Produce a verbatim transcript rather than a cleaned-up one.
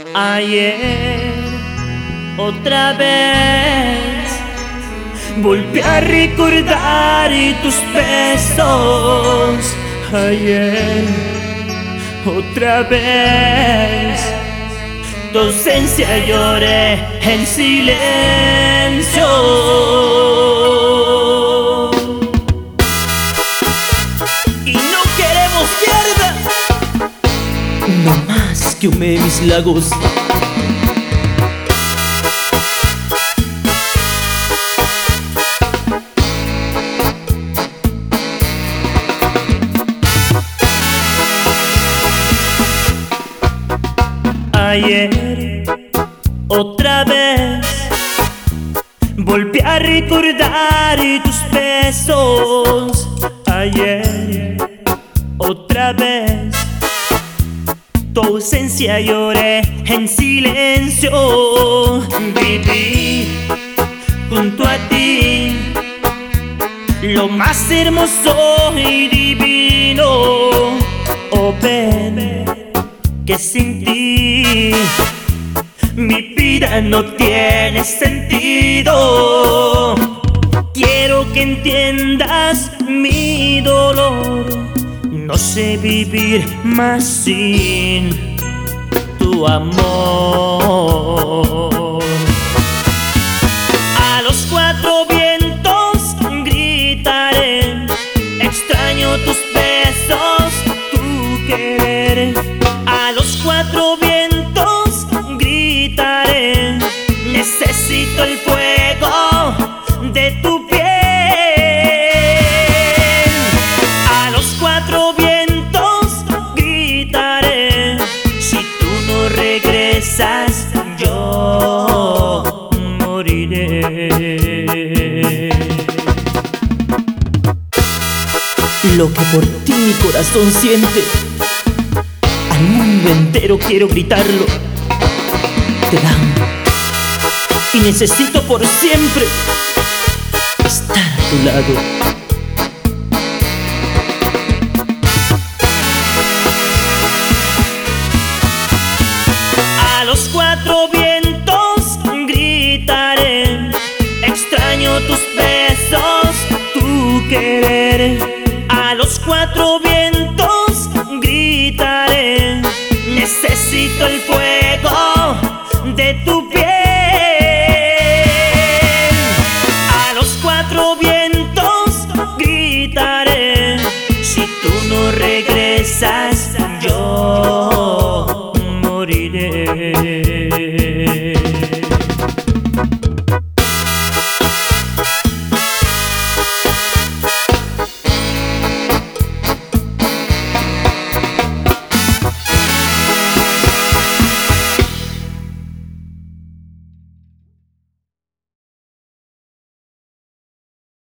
Ayer, otra vez, volví a recordar tus besos. Ayer, otra vez, tu ausencia lloré en silencio. Y no queremos mierda, no más que humee mis lagos. Ayer, otra vez, volví a recordar tus besos. Ayer, otra vez, tu ausencia lloré en silencio. Viví junto a ti lo más hermoso y divino. Oh, ven, que sin ti mi vida no tiene sentido. Quiero que entiendas mi dolor, no sé vivir más sin tu amor. A los cuatro vientos gritaré, extraño tus besos, tu querer. A los cuatro vientos gritaré, necesito el fuego de tu piel. A los cuatro vientos gritaré, si tú no regresas yo moriré. Lo que por ti mi corazón siente, al mundo entero quiero gritarlo. Te amo y necesito por siempre estar a tu lado. A los cuatro vientos gritaré, extraño tus besos, tu querer. A los cuatro vientos gritaré, necesito el fuego de tu piel. A los cuatro vientos gritaré, si tú no regresas yo moriré.